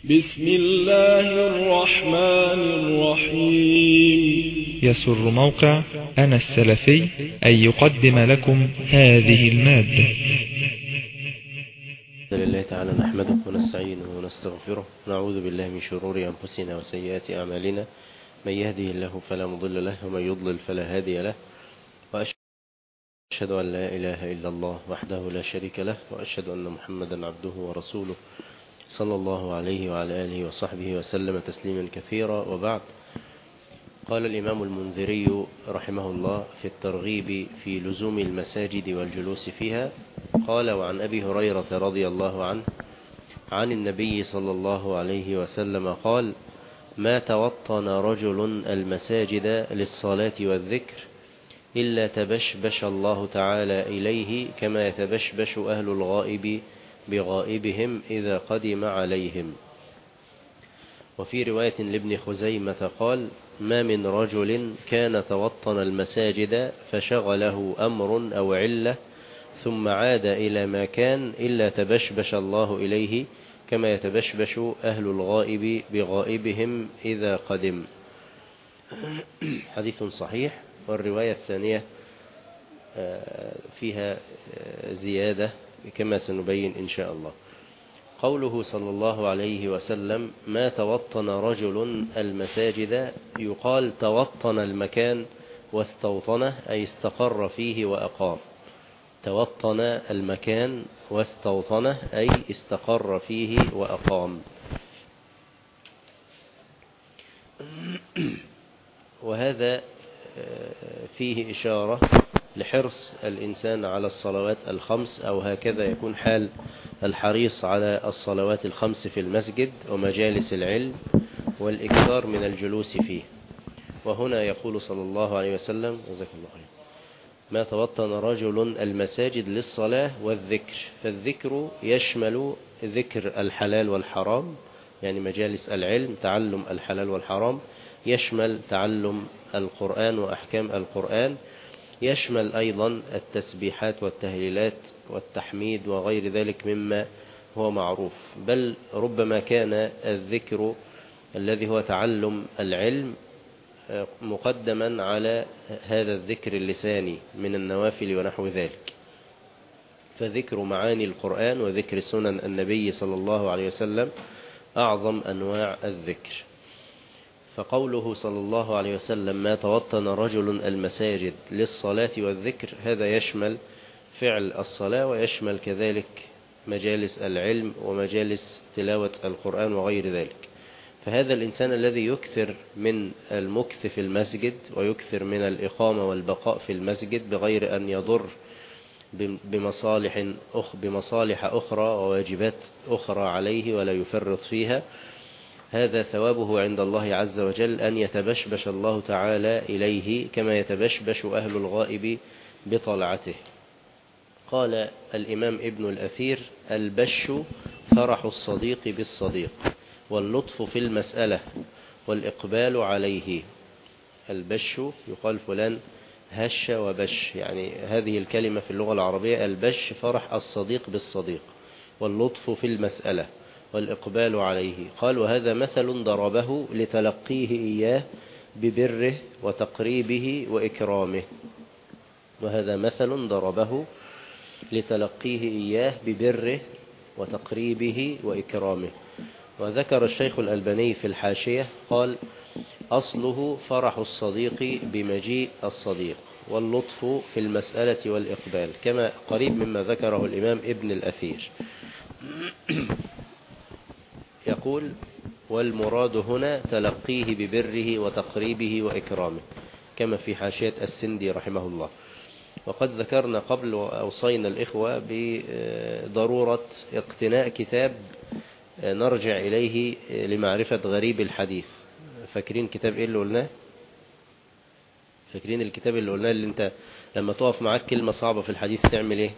بسم الله الرحمن الرحيم. يسر موقع أنا السلفي أن يقدم لكم هذه المادة. لله تعالى نحمده ونستعينه ونستغفره، نعوذ بالله من شرور أنفسنا وسيئات أعمالنا، من يهده الله فلا مضل له ومن يضلل فلا هادي له، وأشهد أن لا إله إلا الله وحده لا شريك له، وأشهد أن محمدا عبده ورسوله صلى الله عليه وعلى آله وصحبه وسلم تسليما كثيرا. وبعد، قال الإمام المنذري رحمه الله في الترغيب في لزوم المساجد والجلوس فيها، قال: وعن أبي هريرة رضي الله عنه عن النبي صلى الله عليه وسلم قال: ما توطن رجل المساجد للصلاة والذكر إلا تبشبش الله تعالى إليه كما يتبشبش أهل الغائب بغائبهم إذا قدم عليهم. وفي رواية لابن خزيمة قال: ما من رجل كان توطن المساجد فشغله أمر أو علة ثم عاد إلى ما كان إلا تبشبش الله إليه كما يتبشبش أهل الغائب بغائبهم إذا قدم. حديث صحيح. والرواية الثانية فيها زيادة كما سنبين إن شاء الله. قوله صلى الله عليه وسلم: ما توطن رجل المساجد، يقال توطن المكان واستوطنه، أي استقر فيه وأقام. توطن المكان واستوطنه أي استقر فيه وأقام. وهذا فيه إشارة لحرص الإنسان على الصلوات الخمس، أو هكذا يكون حال الحريص على الصلوات الخمس في المسجد ومجالس العلم والإكثار من الجلوس فيه. وهنا يقول صلى الله عليه وسلم: جزاك الله خير، ما توطن رجل المساجد للصلاة والذكر. فالذكر يشمل ذكر الحلال والحرام، يعني مجالس العلم، تعلم الحلال والحرام، يشمل تعلم القرآن وأحكام القرآن، يشمل أيضا التسبيحات والتهليلات والتحميد وغير ذلك مما هو معروف. بل ربما كان الذكر الذي هو تعلم العلم مقدما على هذا الذكر اللساني من النوافل ونحو ذلك. فذكر معاني القرآن وذكر سنن النبي صلى الله عليه وسلم أعظم أنواع الذكر. فقوله صلى الله عليه وسلم: ما توطن رجل المساجد للصلاة والذكر، هذا يشمل فعل الصلاة ويشمل كذلك مجالس العلم ومجالس تلاوة القرآن وغير ذلك. فهذا الإنسان الذي يكثر من المكث في المسجد ويكثر من الإقامة والبقاء في المسجد بغير أن يضر بمصالح أخرى وواجبات أخرى عليه ولا يفرط فيها، هذا ثوابه عند الله عز وجل أن يتبشبش الله تعالى إليه كما يتبشبش أهل الغائب بطلعته. قال الإمام ابن الأثير: البش فرح الصديق بالصديق، واللطف في المسألة، والإقبال عليه. البش يقال فلان هش وبش، يعني هذه الكلمة في اللغة العربية: البش فرح الصديق بالصديق، واللطف في المسألة، والإقبال عليه. قال: وهذا مثل ضربه لتلقيه إياه ببره وتقريبه وإكرامه. وهذا مثل ضربه لتلقيه إياه ببره وتقريبه وإكرامه. وذكر الشيخ الألباني في الحاشية قال: أصله فرح الصديق بمجيء الصديق، واللطف في المسألة والإقبال، كما قريب مما ذكره الإمام ابن الأثير. يقول: والمراد هنا تلقيه ببره وتقريبه وإكرامه، كما في حاشية السندي رحمه الله. وقد ذكرنا قبل وأوصينا الإخوة بضرورة اقتناء كتاب نرجع إليه لمعرفة غريب الحديث. فاكرين كتاب إيه اللي قلناه؟ فاكرين الكتاب اللي قلناه اللي انت لما تقف معاك كلمة صعبة في الحديث تعمل ايه؟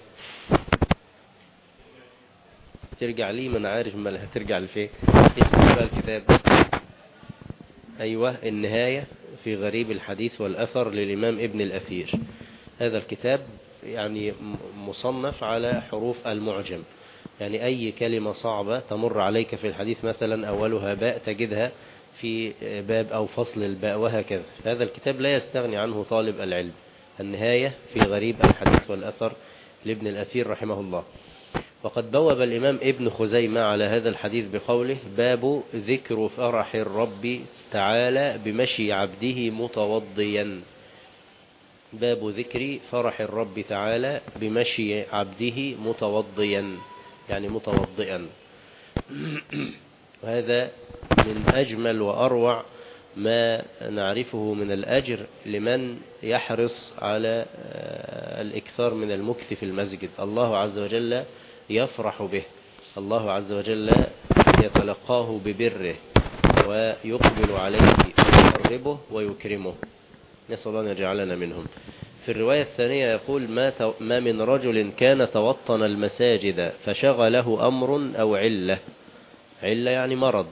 ترجع ليه؟ ما انا عارف ما هترجع لفين. اسمه بقى الكتاب؟ ايوه، النهاية في غريب الحديث والأثر للإمام ابن الأثير. هذا الكتاب يعني مصنف على حروف المعجم، يعني أي كلمة صعبة تمر عليك في الحديث مثلا أولها باء تجدها في باب أو فصل الباء وهكذا. هذا الكتاب لا يستغني عنه طالب العلم. النهاية في غريب الحديث والأثر لابن الأثير رحمه الله. وقد بوب الإمام ابن خزيمة على هذا الحديث بقوله: باب ذكر فرح الرب تعالى بمشي عبده متوضيا. باب ذكر فرح الرب تعالى بمشي عبده متوضيا، يعني متوضئا. وهذا من أجمل وأروع ما نعرفه من الأجر لمن يحرص على الإكثار من المكث في المسجد. الله عز وجل يفرح به، الله عز وجل يتلقاه ببره ويقبل عليه ويقربه ويكرمه. نسأل الله أن يجعلنا منهم. في الرواية الثانية يقول: ما من رجل كان توطن المساجد فشغله أمر أو علة. علة يعني مرض،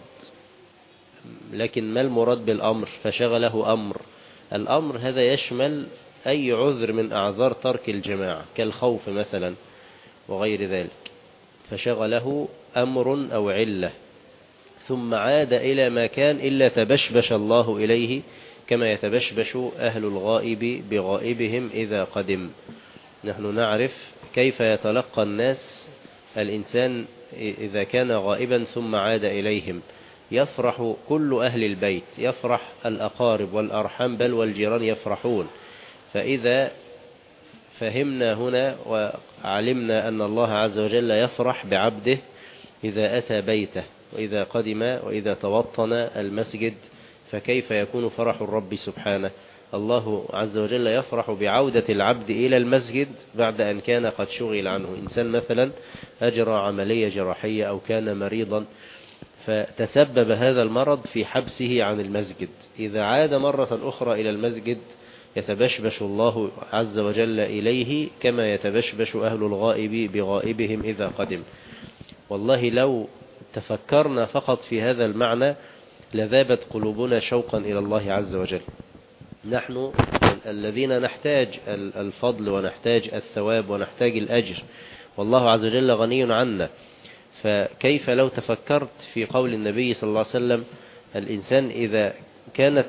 لكن ما المراد بالأمر؟ فشغله أمر. الأمر هذا يشمل أي عذر من أعذار ترك الجماعة كالخوف مثلا وغير ذلك. فشغله أمر أو علة ثم عاد إلى ما كان إلا تبشبش الله إليه كما يتبشبش أهل الغائب بغائبهم إذا قدم. نحن نعرف كيف يتلقى الناس الإنسان إذا كان غائبا ثم عاد إليهم. يفرح كل أهل البيت، يفرح الأقارب والأرحام بل والجيران يفرحون. فإذا فهمنا هنا وعلمنا أن الله عز وجل يفرح بعبده إذا أتى بيته وإذا قدم وإذا توطن المسجد، فكيف يكون فرح الرب سبحانه؟ الله عز وجل يفرح بعودة العبد إلى المسجد بعد أن كان قد شغل عنه. إنسان مثلا أجرى عملية جراحية أو كان مريضا فتسبب هذا المرض في حبسه عن المسجد، إذا عاد مرة أخرى إلى المسجد يتبشبش الله عز وجل إليه كما يتبشبش أهل الغائب بغائبهم إذا قدم. والله لو تفكرنا فقط في هذا المعنى لذابت قلوبنا شوقا إلى الله عز وجل. نحن الذين نحتاج الفضل ونحتاج الثواب ونحتاج الأجر، والله عز وجل غني عنا. فكيف لو تفكرت في قول النبي صلى الله عليه وسلم: الإنسان إذا كان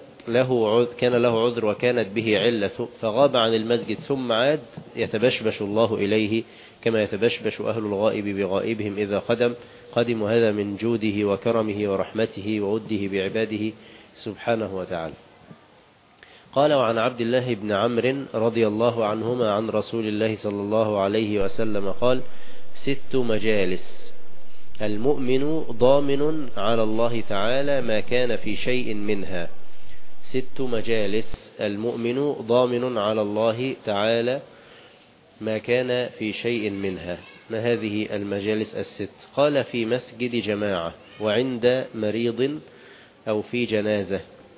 له عذر وكانت به علة فغاب عن المسجد ثم عاد يتبشبش الله إليه كما يتبشبش أهل الغائب بغائبهم إذا قدم. هذا من جوده وكرمه ورحمته ووده بعباده سبحانه وتعالى. قال: وعن عبد الله بن عمرو رضي الله عنهما عن رسول الله صلى الله عليه وسلم قال: 6 مجالس المؤمن ضامن على الله تعالى ما كان في شيء منها. 6 مجالس المؤمن ضامن على الله تعالى ما كان في شيء منها. ما هذه المجالس ال6؟ قال: في مسجد جماعة، وعند مريض، أو في جنازة،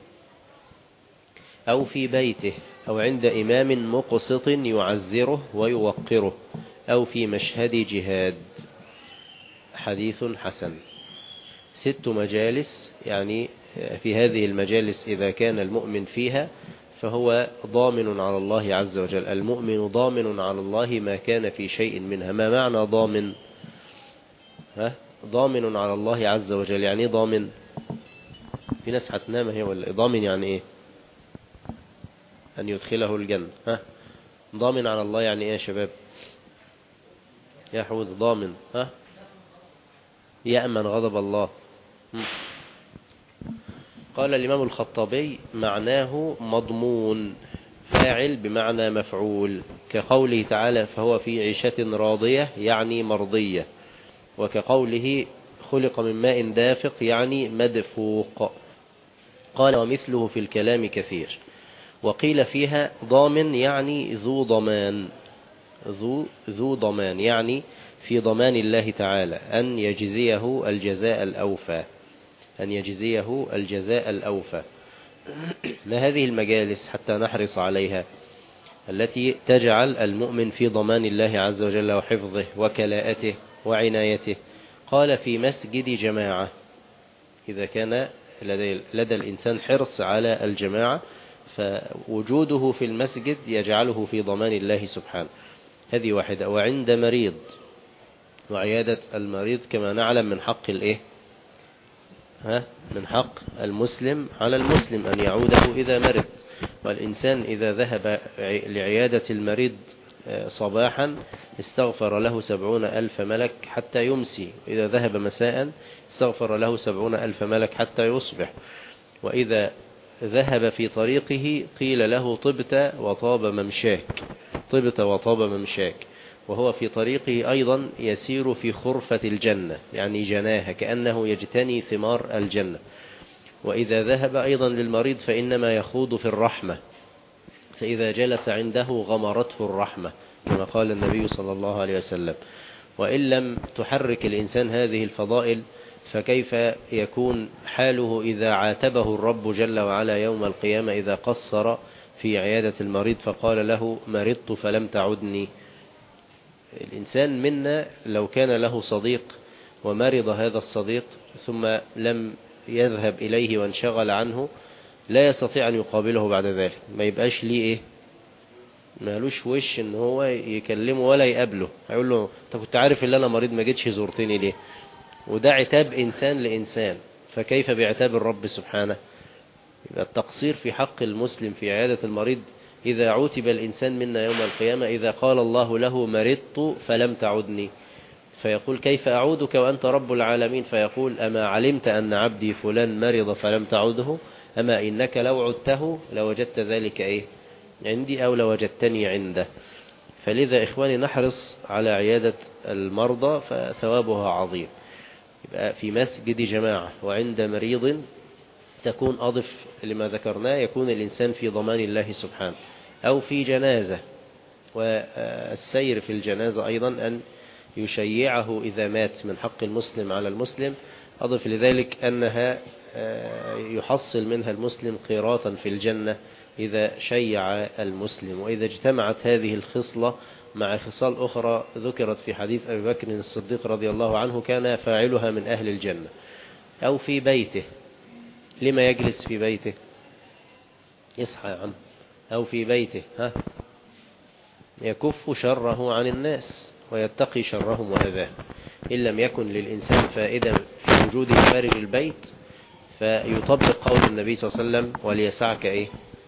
أو في بيته، أو عند إمام مقسط يعزره ويوقره، أو في مشهد جهاد. حديث حسن. 6 مجالس، يعني في هذه المجالس إذا كان المؤمن فيها فهو ضامن على الله عز وجل. المؤمن ضامن على الله ما كان في شيء منها. ما معنى ضامن؟ ضامن على الله عز وجل يعني ايه ضامن؟ في ناس هتنام هي ولا ضامن يعني ايه؟ أن يدخله الجنة. ضامن على الله يعني ايه يا شباب؟ يا حوذ ضامن يأمن غضب الله. قال الإمام الخطابي: معناه مضمون، فاعل بمعنى مفعول، كقوله تعالى: فهو في عيشة راضية يعني مرضية، وكقوله: خلق من ماء دافق يعني مدفوق. قال: ومثله في الكلام كثير. وقيل فيها ضامن يعني ذو ضمان، ذو ضمان يعني في ضمان الله تعالى أن يجزيه الجزاء الأوفى، أن يجزيه الجزاء الأوفى. ما هذه المجالس حتى نحرص عليها التي تجعل المؤمن في ضمان الله عز وجل وحفظه وكلاءته وعنايته؟ قال: في مسجد جماعة، إذا كان لدى الإنسان حرص على الجماعة فوجوده في المسجد يجعله في ضمان الله سبحانه. هذه واحدة. وعند مريض، وعيادة المريض كما نعلم من حق الإيه؟ من حق المسلم على المسلم أن يعوده إذا مرض. والإنسان إذا ذهب لعيادة المريض صباحا استغفر له 70,000 ملك حتى يمسي، إذا ذهب مساء استغفر له 70,000 ملك حتى يصبح. وإذا ذهب في طريقه قيل له طبت وطاب ممشاك، طبت وطاب ممشاك. وهو في طريقه أيضا يسير في خرفة الجنة، يعني جناها كأنه يجتني ثمار الجنة. وإذا ذهب أيضا للمريض فإنما يخوض في الرحمة، فإذا جلس عنده غمرته الرحمة كما قال النبي صلى الله عليه وسلم. وإن لم تحرك الإنسان هذه الفضائل فكيف يكون حاله إذا عاتبه الرب جل وعلا يوم القيامة إذا قصر في عيادة المريض فقال له مرضت فلم تعدني. الإنسان منا لو كان له صديق ومرض هذا الصديق ثم لم يذهب إليه وانشغل عنه لا يستطيع أن يقابله بعد ذلك، ما يبقاش ليه إيه، ما لوش وش إن هو يكلمه ولا يقابله. هيقول له أنت كنت عارف إن أنا مريض ما جيتش زورتني ليه؟ وده عتاب إنسان لإنسان، فكيف بعتاب الرب سبحانه؟ يبقى التقصير في حق المسلم في عيادة المريض إذا عوتب الإنسان منا يوم القيامة إذا قال الله له مرضت فلم تعدني، فيقول كيف أعودك وأنت رب العالمين؟ فيقول أما علمت أن عبدي فلان مرض فلم تعده؟ أما إنك لو عدته لوجدت ذلك إيه عندي أو لوجدتني عنده. فلذا إخواني نحرص على عيادة المرضى فثوابها عظيم. يبقى في مسجد جماعة وعند مريض تكون أضف لما ذكرناه، يكون الإنسان في ضمان الله سبحانه، أو في جنازة. والسير في الجنازة أيضا أن يشيعه إذا مات من حق المسلم على المسلم. أضف لذلك أنها يحصل منها المسلم قيراطا في الجنة إذا شيع المسلم. وإذا اجتمعت هذه الخصلة مع خصال أخرى ذكرت في حديث أبي بكر الصديق رضي الله عنه كان فاعلها من أهل الجنة. أو في بيته، لما يجلس في بيته؟ يصحى يا عم. أو في بيته يكف شره عن الناس ويتقي شرهم وأذاهم. إن لم يكن للإنسان فائدة في وجوده خارج البيت فيطبق قول النبي صلى الله عليه وسلم وليسعك إيه؟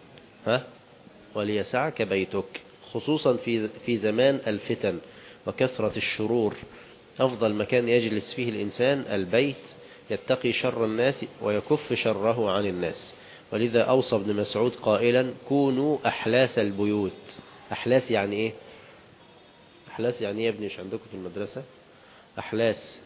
وليسعك بيتك، خصوصا في زمان الفتن وكثرة الشرور. أفضل مكان يجلس فيه الإنسان البيت، يتقي شر الناس ويكف شره عن الناس. ولذا أوصى ابن مسعود قائلا كونوا أحلاس البيوت. أحلاس يعني إيه؟ أحلاس يعني إيه يا ابني؟ مش عندكم في المدرسة أحلاس؟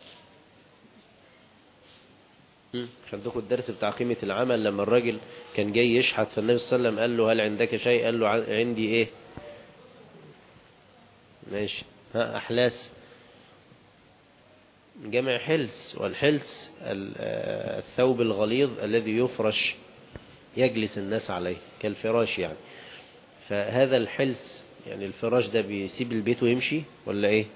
مش عندكم الدرس بتاع قيمة العمل لما الراجل كان جاي يشحت فالنبي صلى الله عليه وسلم قال له هل عندك شيء؟ قال له عندي إيه؟ ماشي. أحلاس جمع حلس، والحلس الثوب الغليظ الذي يفرش يجلس الناس عليه كالفراش يعني. فهذا الحلس يعني الفراش ده بيسيب البيت ويمشي ولا ايه؟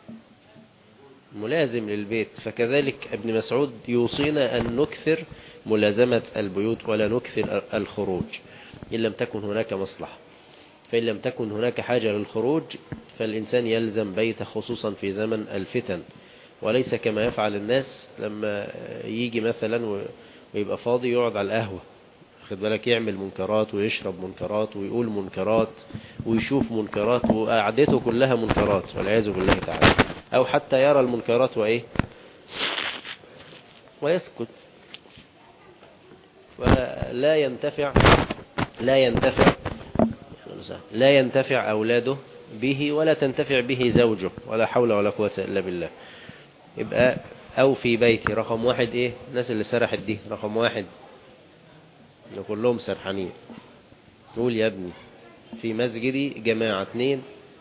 ملازم للبيت. فكذلك ابن مسعود يوصينا أن نكثر ملازمة البيوت ولا نكثر الخروج إن لم تكن هناك مصلحة. فإن لم تكن هناك حاجة للخروج فالإنسان يلزم بيته خصوصا في زمن الفتن، وليس كما يفعل الناس لما يجي مثلا ويبقى فاضي يقعد على القهوة، خد بالك، يعمل منكرات ويشرب منكرات ويقول منكرات ويشوف منكرات وقعدته كلها منكرات والعياذ بالله تعالى. أو حتى يرى المنكرات وإيه ويسكت ولا ينتفع لا ينتفع أولاده به ولا تنتفع به زوجه، ولا حول ولا قوة إلا بالله. يبقى أو في بيتي رقم واحد إيه؟ الناس اللي سرحت دي رقم واحد كلهم سرحانين. قول يا ابني في مسجدي جماعة 2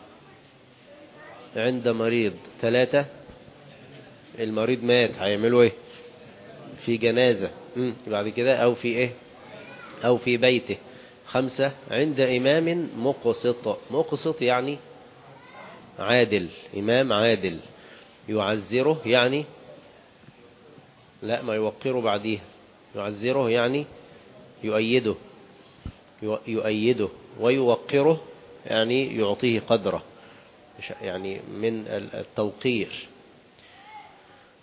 عند مريض 3 المريض مات هيعملوا ايه؟ في جنازة. بعد كده أو في ايه؟ أو في بيته 5 عند إمام مقسط يعني عادل، إمام عادل يعزره يعني لا ما يوقره بعديها، يعزره يعني يؤيده ويوقره يعني يعطيه قدره، يعني من التوقير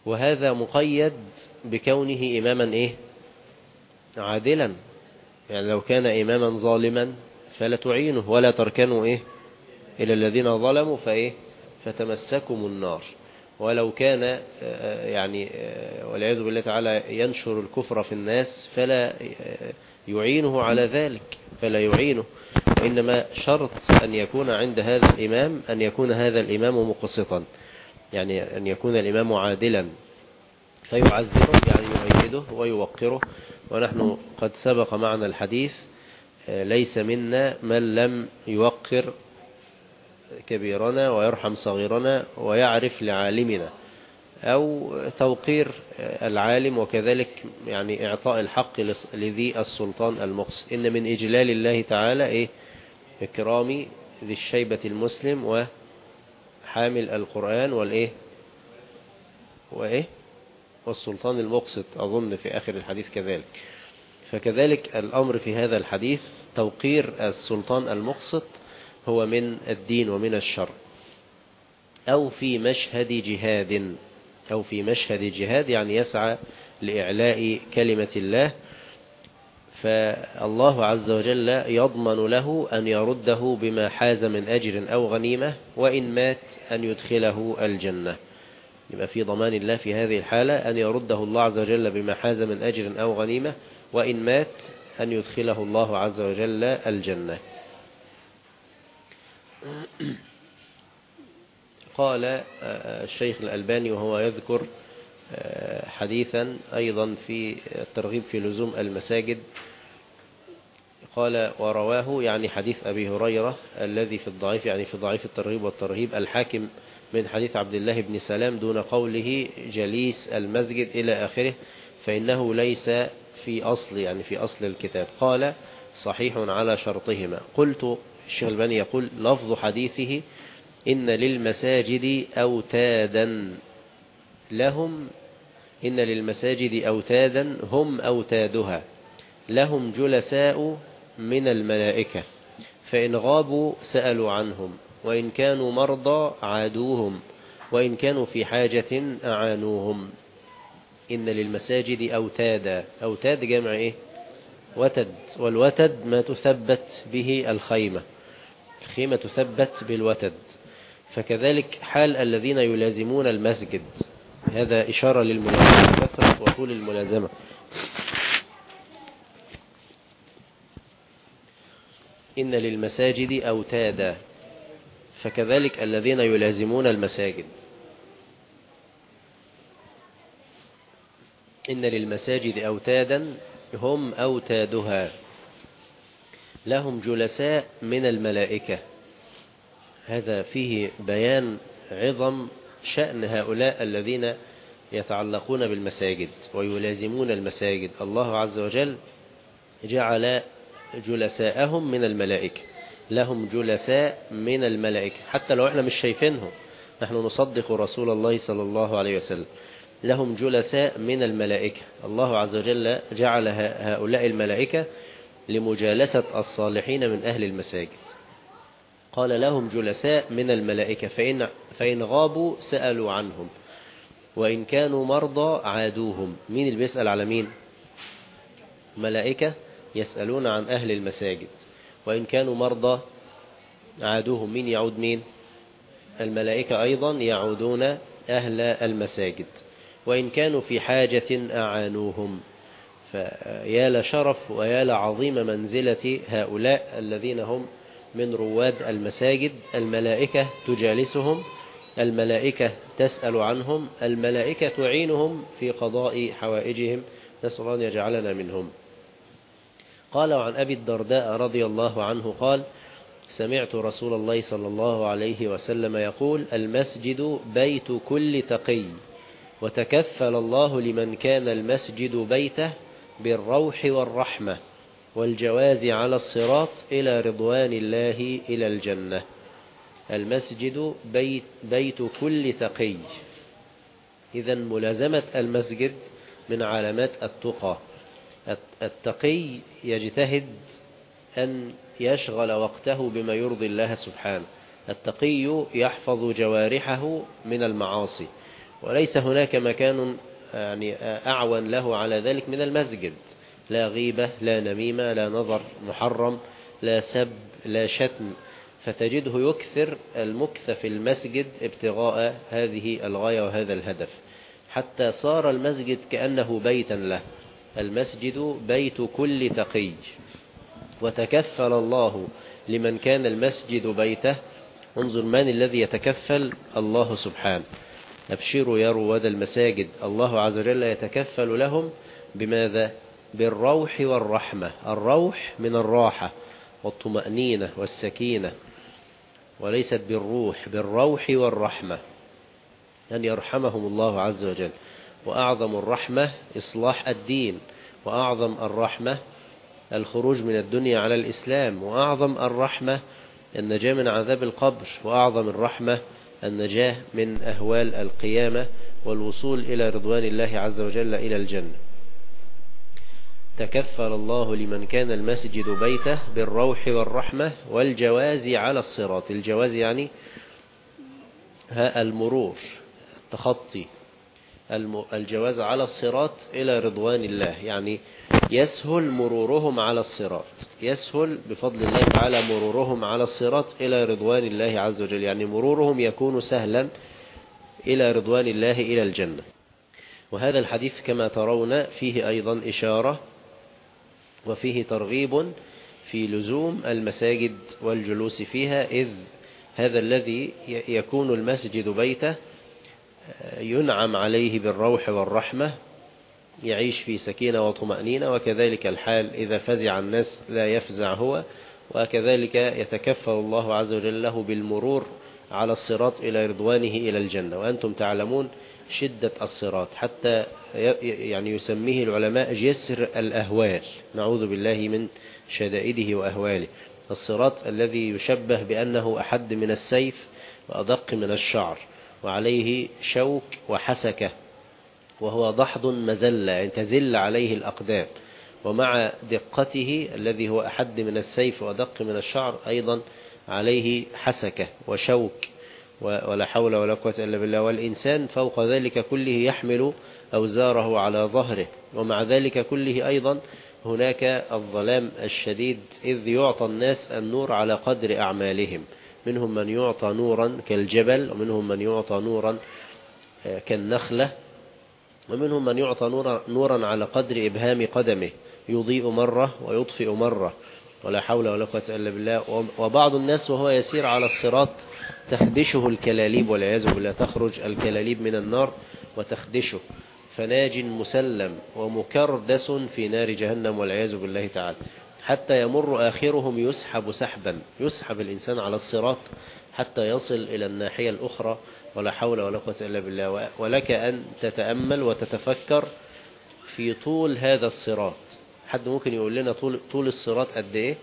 وهذا مقيد بكونه إماما إيه؟ عادلا. يعني لو كان إماما ظالما فلا تعينه ولا تركنوا إيه؟ إلى الذين ظلموا فإيه؟ فتمسكم النار. ولو كان يعني والعياذ بالله تعالى ينشر الكفر في الناس فلا يعينه على ذلك، فلا يعينه. وإنما شرط أن يكون عند هذا الإمام أن يكون هذا الإمام مقسطا، يعني أن يكون الإمام عادلا فيعزره، يعني يؤيده ويوقره. ونحن قد سبق معنا الحديث ليس منا من لم يوقر كبيرنا ويرحم صغيرنا ويعرف لعالمنا، أو توقير العالم، وكذلك يعني إعطاء الحق لذي السلطان المقسط. إن من إجلال الله تعالى إيه؟ إكرام ذي الشيبة المسلم وحامل القرآن وإيه والسلطان المقسط، أظن في آخر الحديث كذلك. فكذلك الأمر في هذا الحديث توقير السلطان المقسط هو من الدين ومن الشرع. أو في مشهد جهاد يعني يسعى لإعلاء كلمة الله، فالله عز وجل يضمن له أن يرده بما حاز من أجر أو غنيمة، وإن مات أن يدخله الجنة. يبقى في ضمان الله في هذه الحالة أن يرده الله عز وجل بما حاز من أجر أو غنيمة، وإن مات أن يدخله الله عز وجل الجنة. قال الشيخ الألباني وهو يذكر حديثا أيضا في الترغيب في لزوم المساجد، قال ورواه يعني حديث أبي هريرة الذي في الضعيف، يعني في ضعيف الترغيب والترهيب، الحاكم من حديث عبد الله بن سلام دون قوله جليس المسجد إلى آخره، فإنه ليس في أصل، يعني في أصل الكتاب. قال صحيح على شرطهما. قلت الشيخ الباني يقول لفظ حديثه إن للمساجد أوتادا هم أوتادها، لهم جلساء من الملائكة، فإن غابوا سألوا عنهم، وإن كانوا مرضى عادوهم، وإن كانوا في حاجة أعانوهم. إن للمساجد أوتادا، أوتاد جمع إيه؟ وتد، والوتد ما تثبت به الخيمة تثبت بالوتد. فكذلك حال الذين يلازمون المسجد، هذا إشارة للملازمة، كثرة وطول الملازمة. إن للمساجد أوتادا، فكذلك الذين يلازمون المساجد. إن للمساجد أوتادا هم أوتادها، لهم جلساء من الملائكة. هذا فيه بيان عظم شأن هؤلاء الذين يتعلقون بالمساجد ويلازمون المساجد. الله عز وجل جعل جلساءهم من الملائكة، لهم جلساء من الملائكة، حتى لو احنا مش شايفينهم نحن نصدق رسول الله صلى الله عليه وسلم. لهم جلساء من الملائكة، الله عز وجل جعل هؤلاء الملائكة لمجالسة الصالحين من أهل المساجد. قال لهم جلساء من الملائكة، فإن غابوا سألوا عنهم، وإن كانوا مرضى عادوهم. مين اللي بيسأل على مين؟ ملائكة يسألون عن أهل المساجد. وإن كانوا مرضى عادوهم. مين يعود مين؟ الملائكة أيضا يعودون أهل المساجد. وإن كانوا في حاجة أعانوهم. فيا لشرف ويا لعظيم منزلة هؤلاء الذين هم من رواد المساجد. الملائكة تجالسهم، الملائكة تسأل عنهم، الملائكة تعينهم في قضاء حوائجهم، نسأل الله أن يجعلنا منهم. قال عن أبي الدرداء رضي الله عنه قال سمعت رسول الله صلى الله عليه وسلم يقول المسجد بيت كل تقي، وتكفل الله لمن كان المسجد بيته بالروح والرحمة والجواز على الصراط إلى رضوان الله إلى الجنة. المسجد بيت كل تقي. إذن ملازمة المسجد من علامات التقى. التقي يجتهد أن يشغل وقته بما يرضي الله سبحانه. التقي يحفظ جوارحه من المعاصي، وليس هناك مكان يعني أعون له على ذلك من المسجد. لا غيبة، لا نميمة، لا نظر محرم، لا سب، لا شتم، فتجده يكثر المكث في المسجد ابتغاء هذه الغاية وهذا الهدف، حتى صار المسجد كأنه بيتا له. المسجد بيت كل تقي، وتكفل الله لمن كان المسجد بيته. انظر من الذي يتكفل؟ الله سبحانه. أبشروا يا رواد المساجد، الله عز وجل يتكفل لهم بماذا؟ بالروح والرحمة. الروح من الراحة والطمأنينة والسكينة، وليست بالروح، بالروح والرحمة، أن يرحمهم الله عز وجل. وأعظم الرحمة إصلاح الدين، وأعظم الرحمة الخروج من الدنيا على الإسلام، وأعظم الرحمة النجاة من عذاب القبر، وأعظم الرحمة النجاة من أهوال القيامة والوصول إلى رضوان الله عز وجل إلى الجنة. تكفل الله لمن كان المسجد بيته بالروح والرحمة والجواز على الصراط. الجواز يعني المرور، التخطي، الجواز على الصراط إلى رضوان الله، يعني يسهل مرورهم على الصراط، يسهل بفضل الله تعالى مرورهم على الصراط إلى رضوان الله عز وجل، يعني مرورهم يكون سهلا إلى رضوان الله إلى الجنة. وهذا الحديث كما ترون فيه أيضا إشارة وفيه ترغيب في لزوم المساجد والجلوس فيها، إذ هذا الذي يكون المسجد بيته ينعم عليه بالروح والرحمة، يعيش في سكينة وطمأنينة. وكذلك الحال إذا فزع الناس لا يفزع هو، وكذلك يتكفل الله عز وجل له بالمرور على الصراط إلى رضوانه إلى الجنة. وأنتم تعلمون شدة الصراط، حتى يعني يسميه العلماء جسر الأهوال، نعوذ بالله من شدائده وأهواله. الصراط الذي يشبه بأنه أحد من السيف وأدق من الشعر، وعليه شوك وحسكة، وهو ضحض مزلة، يعني تزل عليه الأقدام. ومع دقته الذي هو أحد من السيف وأدق من الشعر أيضا عليه حسكة وشوك، ولا حول ولا قوة إلا بالله. والإنسان فوق ذلك كله يحمل أوزاره على ظهره، ومع ذلك كله أيضا هناك الظلام الشديد، إذ يعطى الناس النور على قدر أعمالهم. منهم من يعطى نورا كالجبل، ومنهم من يعطى نورا كالنخلة، ومنهم من يعطى نورا على قدر إبهام قدمه، يضيء مرة ويطفئ مرة، ولا حول ولا قوة إلا بالله. وبعض الناس وهو يسير على الصراط تخدشه الكلاليب والعياذ بالله، تخرج الكلاليب من النار وتخدشه، فناج مسلم ومكردس في نار جهنم والعياذ بالله تعالى، حتى يمر آخرهم يسحب سحبا، يسحب الإنسان على الصراط حتى يصل إلى الناحية الأخرى، ولا حول ولا قوة إلا بالله. ولك أن تتأمل وتتفكر في طول هذا الصراط. حد ممكن يقول لنا طول الصراط قد إيه؟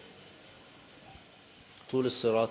طول الصراط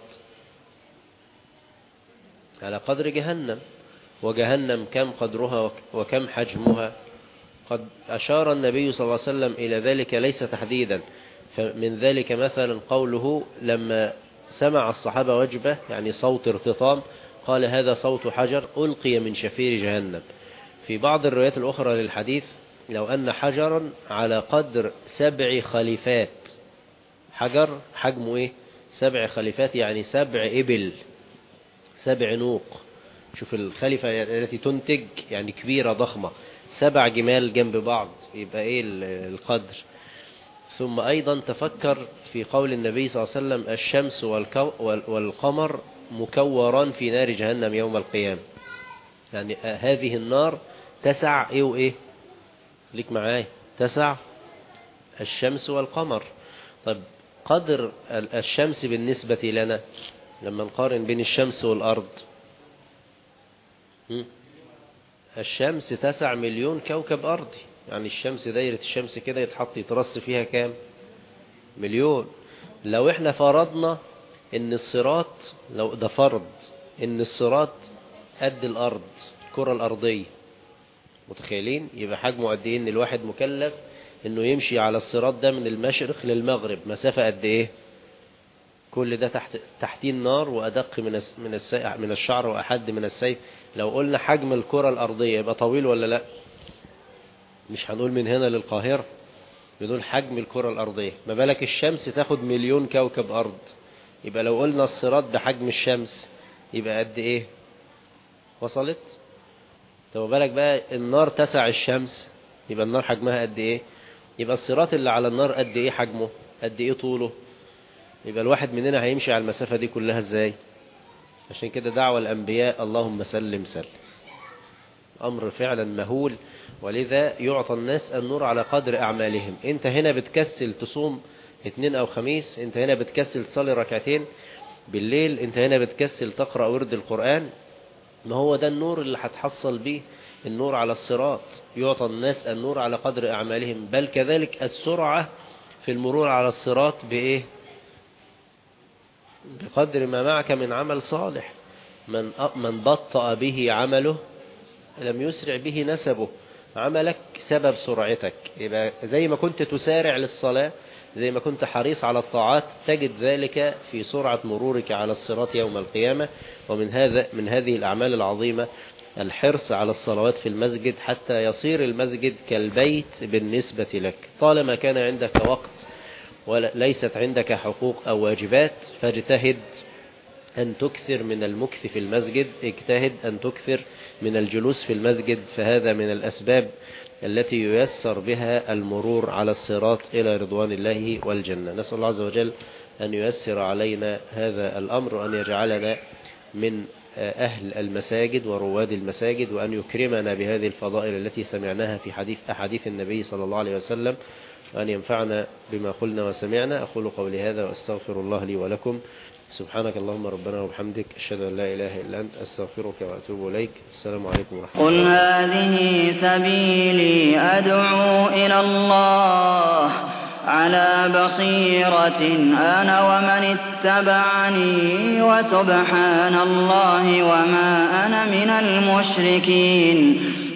على قدر جهنم، وجهنم كم قدرها وكم حجمها؟ قد أشار النبي صلى الله عليه وسلم إلى ذلك ليس تحديدا. فمن ذلك مثلا قوله لما سمع الصحابة وجبة، يعني صوت ارتطام، قال هذا صوت حجر ألقي من شفير جهنم. في بعض الروايات الأخرى للحديث لو أن حجرا على قدر 7 خليفات، حجر حجمه إيه؟ 7 خليفات، يعني 7 إبل، 7 نوق. شوف الخليفة التي تنتج يعني كبيرة ضخمة، 7 جمال جنب بعض، يبقى إيه القدر. ثم أيضا تفكر في قول النبي صلى الله عليه وسلم الشمس والقمر مكوران في نار جهنم يوم القيامة، يعني هذه النار تسع إيه وإيه؟ ليك معاي تسع الشمس والقمر. طب قدر الشمس بالنسبة لنا لما نقارن بين الشمس والأرض، الشمس 9 مليون كوكب أرضي، يعني الشمس دايرة الشمس كده يترص فيها كام؟ مليون. لو احنا فرضنا ان الصراط، لو ده فرض ان الصراط قد الأرض، الكرة الأرضية، متخيلين يبقى حجمه قد ايه؟ ان الواحد مكلف انه يمشي على الصراط ده من المشرق للمغرب، مسافة قد ايه؟ كل ده تحتين نار، وأدق من الشعر وأحد من السيف، لو قلنا حجم الكرة الأرضية يبقى طويل ولا لا؟ مش هنقول من هنا للقاهرة، بنقول حجم الكرة الأرضية. ما بالك الشمس تاخد 1,000,000 كوكب أرض، يبقى لو قلنا الصراط بحجم الشمس يبقى قد إيه؟ وصلت؟ طب ما بالك بقى النار تسع الشمس، يبقى النار حجمها قد إيه؟ يبقى الصراط اللي على النار قد إيه حجمه؟ قد إيه طوله؟ يبقى الواحد مننا هيمشي على المسافة دي كلها إزاي؟ عشان كده دعوة الأنبياء اللهم سلم سلم، أمر فعلا مهول. ولذا يعطى الناس النور على قدر أعمالهم. أنت هنا بتكسل تصوم 2 أو خميس، أنت هنا بتكسل تصلي ركعتين بالليل، أنت هنا بتكسل تقرأ ورد القرآن، ما هو ده النور اللي هتحصل به النور على الصراط. يعطى الناس النور على قدر أعمالهم، بل كذلك السرعة في المرور على الصراط بإيه؟ بقدر ما معك من عمل صالح. من بطأ به عمله لم يسرع به نسبه. عملك سبب سرعتك، يبقى زي ما كنت تسارع للصلاة، زي ما كنت حريص على الطاعات، تجد ذلك في سرعة مرورك على الصراط يوم القيامة. من هذه الأعمال العظيمة الحرص على الصلوات في المسجد، حتى يصير المسجد كالبيت بالنسبة لك. طالما كان عندك وقت وليست عندك حقوق أو واجبات، فاجتهد أن تكثر من المكث في المسجد، اجتهد أن تكثر من الجلوس في المسجد، فهذا من الأسباب التي ييسر بها المرور على الصراط إلى رضوان الله والجنة. نسأل الله عز وجل أن ييسر علينا هذا الأمر، وأن يجعلنا من أهل المساجد ورواد المساجد، وأن يكرمنا بهذه الفضائل التي سمعناها في أحاديث النبي صلى الله عليه وسلم، وأن ينفعنا بما قلنا وسمعنا. أقول قولي هذا وأستغفر الله لي ولكم. سبحانك اللهم ربنا وبحمدك، أشهد أن لا إله إلا أنت، أستغفرك وأتوب إليك. السلام عليكم ورحمة الله. قل هذه سبيلي أدعو إلى الله على بصيرة أنا ومن اتبعني، وسبحان الله وما أنا من المشركين.